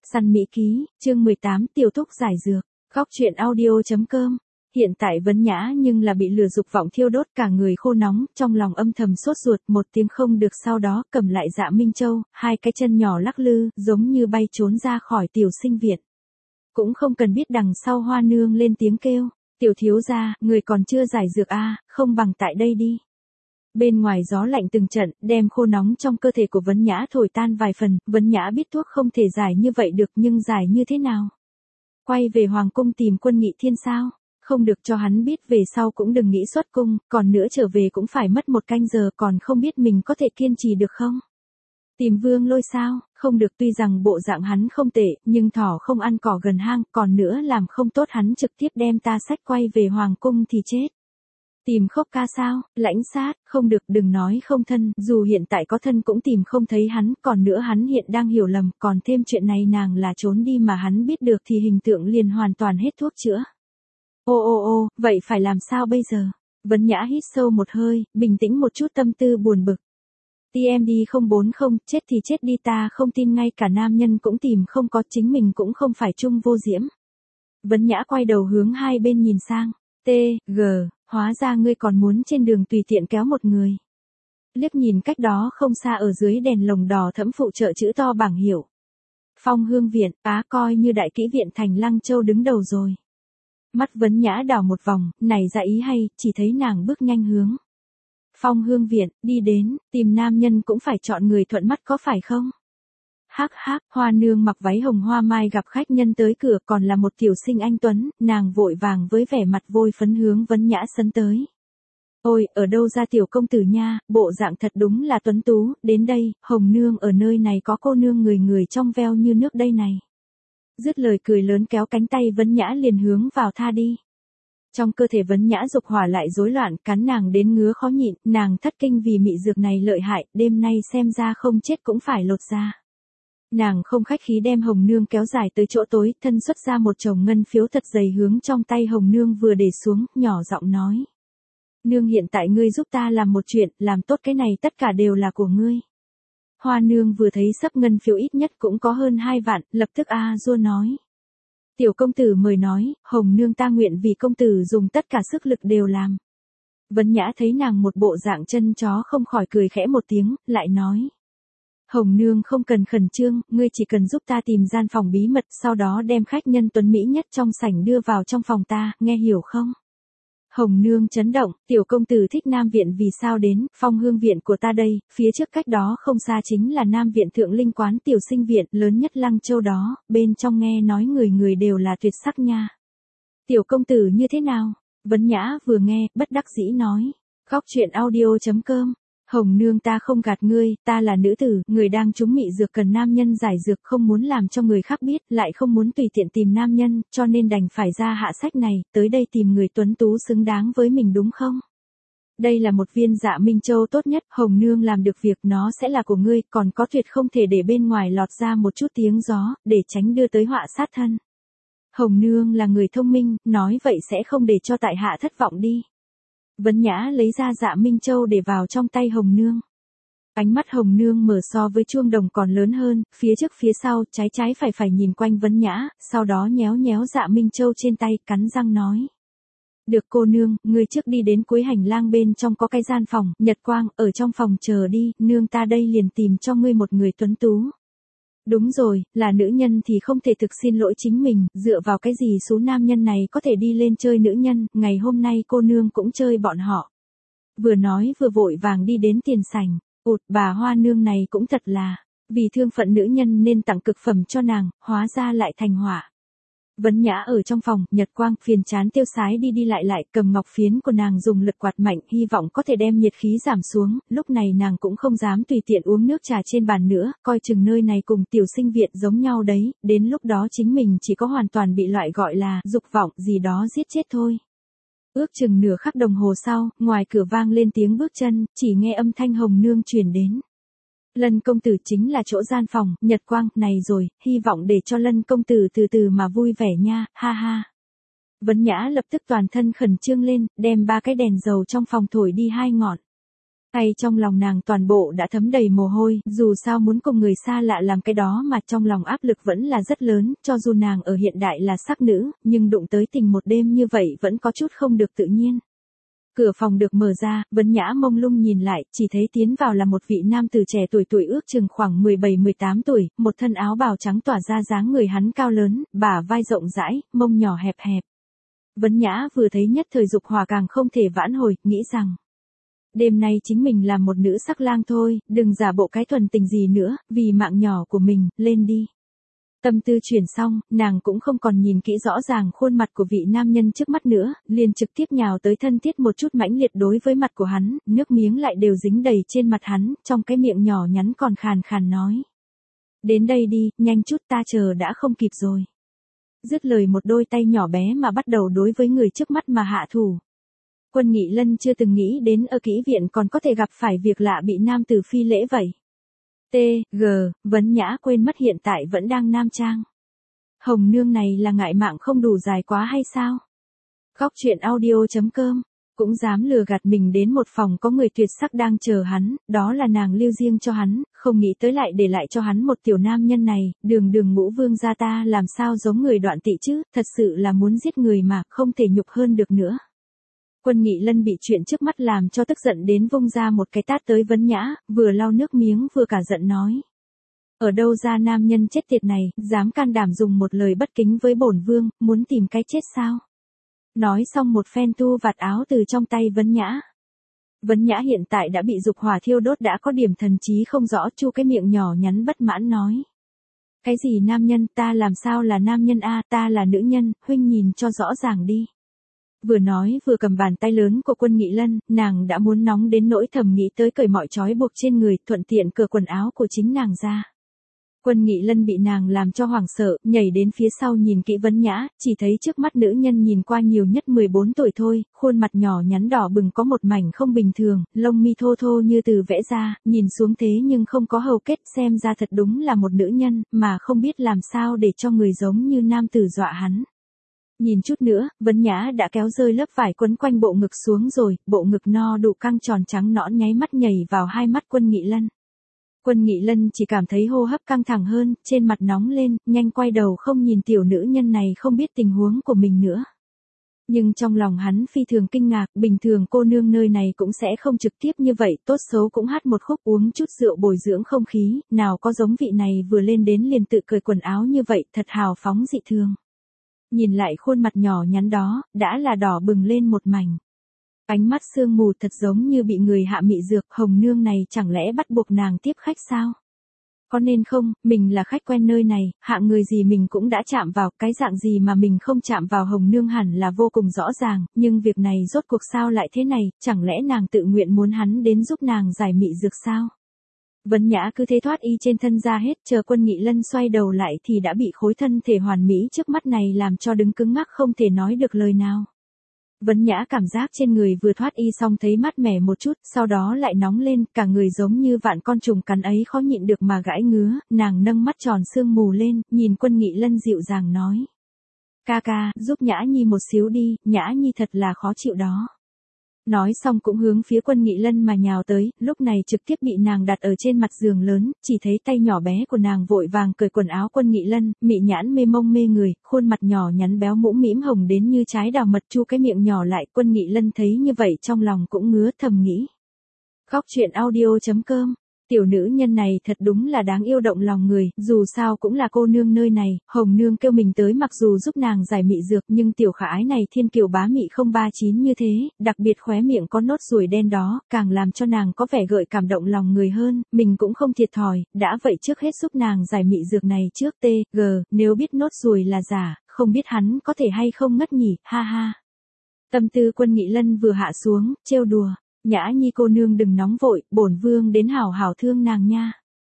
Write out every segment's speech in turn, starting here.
Săn Mỹ Ký, chương 18 tiểu thúc giải dược, góc truyện audio.com. Hiện tại Vấn Nhã nhưng là bị lửa dục vọng thiêu đốt cả người khô nóng, trong lòng âm thầm sốt ruột, một tiếng không được sau đó cầm lại Dạ Minh Châu, hai cái chân nhỏ lắc lư, giống như bay trốn ra khỏi tiểu sinh viện. Cũng không cần biết đằng sau Hoa Nương lên tiếng kêu, tiểu thiếu gia, người còn chưa giải dược a, không bằng tại đây đi. Bên ngoài gió lạnh từng trận, đem khô nóng trong cơ thể của Vấn Nhã thổi tan vài phần, Vấn Nhã biết thuốc không thể giải như vậy được nhưng giải như thế nào? Quay về Hoàng cung tìm Quân Nghị Thiên sao? Không được cho hắn biết về sau cũng đừng nghĩ xuất cung, còn nữa trở về cũng phải mất 1 canh giờ còn không biết mình có thể kiên trì được không? Tìm Vương Lôi sao? Không được, tuy rằng bộ dạng hắn không tệ, nhưng thỏ không ăn cỏ gần hang, còn nữa làm không tốt hắn trực tiếp đem ta xách quay về Hoàng cung thì chết. Tìm Khốc Ca sao? Lãnh Sát, không được, đừng nói không thân, dù hiện tại có thân cũng tìm không thấy hắn, còn nữa hắn hiện đang hiểu lầm, còn thêm chuyện này nàng là trốn đi mà hắn biết được thì hình tượng liền hoàn toàn hết thuốc chữa. Ô, vậy phải làm sao bây giờ? Vấn Nhã hít sâu một hơi, bình tĩnh một chút tâm tư buồn bực. TMD 040, chết thì chết đi, ta không tin ngay cả nam nhân cũng tìm không có, chính mình cũng không phải Trung Vô Diễm. Vấn Nhã quay đầu hướng hai bên nhìn sang. G, hóa ra ngươi còn muốn trên đường tùy tiện kéo một người. Liếc nhìn cách đó không xa ở dưới đèn lồng đỏ thẫm phụ trợ chữ to bảng hiệu. Phong Hương Viện, coi như đại kỹ viện thành Lăng Châu đứng đầu rồi. Mắt Vấn Nhã đảo một vòng, này ra ý hay, chỉ thấy nàng bước nhanh hướng. Phong Hương Viện, đi đến, tìm nam nhân cũng phải chọn người thuận mắt có phải không? Hắc, Hoa Nương mặc váy hồng hoa mai gặp khách nhân tới cửa còn là một tiểu sinh anh tuấn, nàng vội vàng với vẻ mặt vôi phấn hướng Vấn Nhã sấn tới. Ôi, ở đâu ra tiểu công tử nha, bộ dạng thật đúng là tuấn tú, đến đây, Hồng Nương ở nơi này có cô nương người trong veo như nước đây này. Dứt lời cười lớn kéo cánh tay Vấn Nhã liền hướng vào tha đi. Trong cơ thể Vấn Nhã dục hỏa lại rối loạn, cắn nàng đến ngứa khó nhịn, nàng thất kinh vì mị dược này lợi hại, đêm nay xem ra không chết cũng phải lột da. Nàng không khách khí đem Hồng Nương kéo dài tới chỗ tối, thân xuất ra một chồng ngân phiếu thật dày hướng trong tay Hồng Nương vừa để xuống, nhỏ giọng nói. Nương, hiện tại ngươi giúp ta làm một chuyện, làm tốt cái này tất cả đều là của ngươi. Hoa Nương vừa thấy sắp ngân phiếu ít nhất cũng có hơn 2 vạn, lập tức dua nói. Tiểu công tử mời nói, Hồng Nương ta nguyện vì công tử dùng tất cả sức lực đều làm. Vấn Nhã thấy nàng một bộ dạng chân chó không khỏi cười khẽ một tiếng, lại nói. Hồng Nương không cần khẩn trương, ngươi chỉ cần giúp ta tìm gian phòng bí mật, sau đó đem khách nhân tuấn mỹ nhất trong sảnh đưa vào trong phòng ta, nghe hiểu không? Hồng Nương chấn động, tiểu công tử thích Nam Viện vì sao đến, Phong Hương Viện của ta đây, phía trước cách đó không xa chính là Nam Viện Thượng Linh Quán tiểu sinh viện lớn nhất Lăng Châu đó, bên trong nghe nói người đều là tuyệt sắc nha. Tiểu công tử như thế nào? Vấn Nhã vừa nghe, bất đắc dĩ nói. Góc truyện audio.com. Hồng Nương ta không gạt ngươi, ta là nữ tử, người đang trúng mị dược cần nam nhân giải dược không muốn làm cho người khác biết, lại không muốn tùy tiện tìm nam nhân, cho nên đành phải ra hạ sách này, tới đây tìm người tuấn tú xứng đáng với mình đúng không? Đây là một viên Dạ Minh Châu tốt nhất, Hồng Nương làm được việc nó sẽ là của ngươi, còn có tuyệt không thể để bên ngoài lọt ra một chút tiếng gió, để tránh đưa tới họa sát thân. Hồng Nương là người thông minh, nói vậy sẽ không để cho tại hạ thất vọng đi. Vấn Nhã lấy ra Dạ Minh Châu để vào trong tay Hồng Nương. Ánh mắt Hồng Nương mở so với chuông đồng còn lớn hơn, phía trước phía sau, trái phải nhìn quanh Vấn Nhã, sau đó nhéo Dạ Minh Châu trên tay, cắn răng nói. Được cô nương, ngươi trước đi đến cuối hành lang bên trong có cái gian phòng, Nhật Quang, ở trong phòng chờ đi, nương ta đây liền tìm cho ngươi một người tuấn tú. Đúng rồi, là nữ nhân thì không thể thực xin lỗi chính mình, dựa vào cái gì số nam nhân này có thể đi lên chơi nữ nhân, ngày hôm nay cô nương cũng chơi bọn họ. Vừa nói vừa vội vàng đi đến tiền sảnh, bà Hoa Nương này cũng thật là, vì thương phận nữ nhân nên tặng cực phẩm cho nàng, hóa ra lại thành họa. Vấn Nhã ở trong phòng, Nhật Quang phiền chán tiêu sái đi lại, cầm ngọc phiến của nàng dùng lực quạt mạnh, hy vọng có thể đem nhiệt khí giảm xuống, lúc này nàng cũng không dám tùy tiện uống nước trà trên bàn nữa, coi chừng nơi này cùng tiểu sinh viện giống nhau đấy, đến lúc đó chính mình chỉ có hoàn toàn bị loại gọi là dục vọng gì đó giết chết thôi. Ước chừng nửa khắc đồng hồ sau, ngoài cửa vang lên tiếng bước chân, chỉ nghe âm thanh Hồng Nương truyền đến. Lân công tử chính là chỗ gian phòng, Nhật Quang, này rồi, hy vọng để cho Lân công tử từ từ mà vui vẻ nha, ha ha. Vấn Nhã lập tức toàn thân khẩn trương lên, đem 3 cái đèn dầu trong phòng thổi đi 2 ngọn. Tay trong lòng nàng toàn bộ đã thấm đầy mồ hôi, dù sao muốn cùng người xa lạ làm cái đó mà trong lòng áp lực vẫn là rất lớn, cho dù nàng ở hiện đại là sắc nữ, nhưng đụng tới tình một đêm như vậy vẫn có chút không được tự nhiên. Cửa phòng được mở ra, Vấn Nhã mông lung nhìn lại, chỉ thấy tiến vào là một vị nam tử trẻ tuổi tuổi ước chừng khoảng 17-18 tuổi, một thân áo bào trắng tỏa ra dáng người hắn cao lớn, bả vai rộng rãi, mông nhỏ hẹp hẹp. Vấn Nhã vừa thấy nhất thời dục hỏa càng không thể vãn hồi, nghĩ rằng đêm nay chính mình là một nữ sắc lang thôi, đừng giả bộ cái thuần tình gì nữa, vì mạng nhỏ của mình, lên đi. Tâm tư chuyển xong, nàng cũng không còn nhìn kỹ rõ ràng khuôn mặt của vị nam nhân trước mắt nữa, liền trực tiếp nhào tới thân thiết một chút mãnh liệt đối với mặt của hắn, nước miếng lại đều dính đầy trên mặt hắn, trong cái miệng nhỏ nhắn còn khàn khàn nói. Đến đây đi, nhanh chút ta chờ đã không kịp rồi. Dứt lời một đôi tay nhỏ bé mà bắt đầu đối với người trước mắt mà hạ thủ. Quân Nghị Lân chưa từng nghĩ đến ở kỹ viện còn có thể gặp phải việc lạ bị nam tử phi lễ vậy. T.G. Vấn Nhã quên mất hiện tại vẫn đang nam trang. Hồng nương này là ngại mạng không đủ dài quá hay sao? Góc truyện audio.com cũng dám lừa gạt mình đến một phòng có người tuyệt sắc đang chờ hắn, đó là nàng lưu riêng cho hắn, không nghĩ tới lại để lại cho hắn một tiểu nam nhân này, đường ngũ vương gia ta làm sao giống người đoạn tỵ chứ, thật sự là muốn giết người mà, không thể nhục hơn được nữa. Quân Nghị Lân bị chuyện trước mắt làm cho tức giận đến vung ra một cái tát tới Vấn Nhã, vừa lau nước miếng vừa cả giận nói. Ở đâu ra nam nhân chết tiệt này, dám can đảm dùng một lời bất kính với bổn vương, muốn tìm cái chết sao? Nói xong một phen tu vạt áo từ trong tay Vấn Nhã. Vấn Nhã hiện tại đã bị dục hỏa thiêu đốt đã có điểm thần trí không rõ, chu cái miệng nhỏ nhắn bất mãn nói. Cái gì nam nhân, ta làm sao là nam nhân a, ta là nữ nhân, huynh nhìn cho rõ ràng đi. Vừa nói vừa cầm bàn tay lớn của Quân Nghị Lân, nàng đã muốn nóng đến nỗi thầm nghĩ tới cởi mọi trói buộc trên người, thuận tiện cởi quần áo của chính nàng ra. Quân Nghị Lân bị nàng làm cho hoảng sợ, nhảy đến phía sau nhìn kỹ Vấn Nhã, chỉ thấy trước mắt nữ nhân nhìn qua nhiều nhất 14 tuổi thôi, khuôn mặt nhỏ nhắn đỏ bừng có một mảnh không bình thường, lông mi thô thô như từ vẽ ra, nhìn xuống thế nhưng không có hầu kết, xem ra thật đúng là một nữ nhân, mà không biết làm sao để cho người giống như nam tử dọa hắn. Nhìn chút nữa, Vấn Nhã đã kéo rơi lớp vải quấn quanh bộ ngực xuống rồi, bộ ngực no đủ căng tròn trắng nõn nháy mắt nhảy vào hai mắt Quân Nghị Lân. Quân Nghị Lân chỉ cảm thấy hô hấp căng thẳng hơn, trên mặt nóng lên, nhanh quay đầu không nhìn tiểu nữ nhân này không biết tình huống của mình nữa. Nhưng trong lòng hắn phi thường kinh ngạc, bình thường cô nương nơi này cũng sẽ không trực tiếp như vậy, tốt xấu cũng hát một khúc uống chút rượu bồi dưỡng không khí, nào có giống vị này vừa lên đến liền tự cởi quần áo như vậy, thật hào phóng dị thường. Nhìn lại khuôn mặt nhỏ nhắn đó, đã là đỏ bừng lên một mảnh. Ánh mắt sương mù thật giống như bị người hạ mị dược, Hồng nương này chẳng lẽ bắt buộc nàng tiếp khách sao? Có nên không, mình là khách quen nơi này, hạng người gì mình cũng đã chạm vào, cái dạng gì mà mình không chạm vào Hồng nương hẳn là vô cùng rõ ràng, nhưng việc này rốt cuộc sao lại thế này, chẳng lẽ nàng tự nguyện muốn hắn đến giúp nàng giải mị dược sao? Vấn Nhã cứ thế thoát y trên thân ra hết, chờ Quân Nghị Lân xoay đầu lại thì đã bị khối thân thể hoàn mỹ trước mắt này làm cho đứng cứng ngắc không thể nói được lời nào. Vấn Nhã cảm giác trên người vừa thoát y xong thấy mát mẻ một chút, sau đó lại nóng lên, cả người giống như vạn con trùng cắn ấy khó nhịn được mà gãi ngứa, nàng nâng mắt tròn sương mù lên, nhìn Quân Nghị Lân dịu dàng nói. Ca ca, giúp Nhã Nhi một xíu đi, Nhã Nhi thật là khó chịu đó. Nói xong cũng hướng phía Quân Nghị Lân mà nhào tới, lúc này trực tiếp bị nàng đặt ở trên mặt giường lớn, chỉ thấy tay nhỏ bé của nàng vội vàng cởi quần áo Quân Nghị Lân, mị nhãn mê mông mê người, khuôn mặt nhỏ nhắn béo mũm mĩm hồng đến như trái đào mật, chu cái miệng nhỏ lại, Quân Nghị Lân thấy như vậy trong lòng cũng ngứa thầm nghĩ. Góc truyện audio.com Tiểu nữ nhân này thật đúng là đáng yêu động lòng người, dù sao cũng là cô nương nơi này, Hồng nương kêu mình tới mặc dù giúp nàng giải mị dược nhưng tiểu khả ái này thiên kiều bá mị 039 như thế, đặc biệt khóe miệng có nốt ruồi đen đó, càng làm cho nàng có vẻ gợi cảm động lòng người hơn, mình cũng không thiệt thòi, đã vậy trước hết giúp nàng giải mị dược này trước T.G. Nếu biết nốt ruồi là giả, không biết hắn có thể hay không ngất nhỉ, ha ha. Tâm tư Quân Nghị Lân vừa hạ xuống, trêu đùa. Nhã Nhi cô nương đừng nóng vội, bổn vương đến hảo hảo thương nàng nha.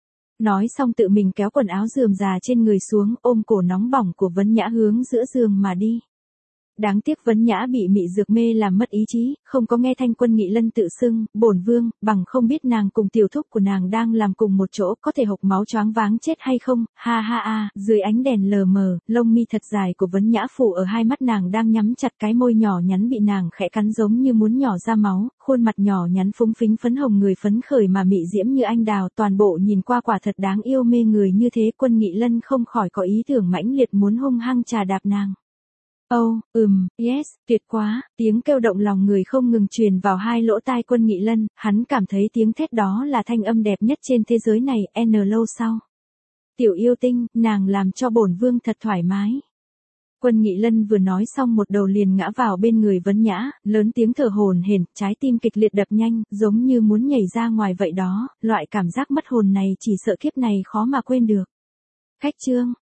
Nói xong tự mình kéo quần áo rườm rà trên người xuống, ôm cổ nóng bỏng của Vấn Nhã hướng giữa giường mà đi. đáng tiếc Vấn Nhã bị mị dược mê làm mất ý chí, không có nghe thanh Quân Nghị Lân tự xưng, bổn vương, bằng không biết nàng cùng tiểu thúc của nàng đang làm cùng một chỗ, có thể hộc máu choáng váng chết hay không, ha ha a, dưới ánh đèn lờ mờ, lông mi thật dài của Vấn Nhã phủ ở hai mắt nàng đang nhắm chặt, cái môi nhỏ nhắn bị nàng khẽ cắn giống như muốn nhỏ ra máu, khuôn mặt nhỏ nhắn phúng phính phấn hồng, người phấn khởi mà mị diễm như anh đào, toàn bộ nhìn qua quả thật đáng yêu mê người như thế. Quân Nghị Lân không khỏi có ý tưởng mãnh liệt muốn hung hăng chà đạp nàng. Oh, yes, tuyệt quá, tiếng kêu động lòng người không ngừng truyền vào hai lỗ tai Quân Nghị Lân, hắn cảm thấy tiếng thét đó là thanh âm đẹp nhất trên thế giới này. Lâu sau, tiểu yêu tinh, nàng làm cho bổn vương thật thoải mái. Quân Nghị Lân vừa nói xong một đầu liền ngã vào bên người Vấn Nhã, lớn tiếng thở hổn hển, trái tim kịch liệt đập nhanh, giống như muốn nhảy ra ngoài vậy đó, loại cảm giác mất hồn này chỉ sợ kiếp này khó mà quên được. Khách chương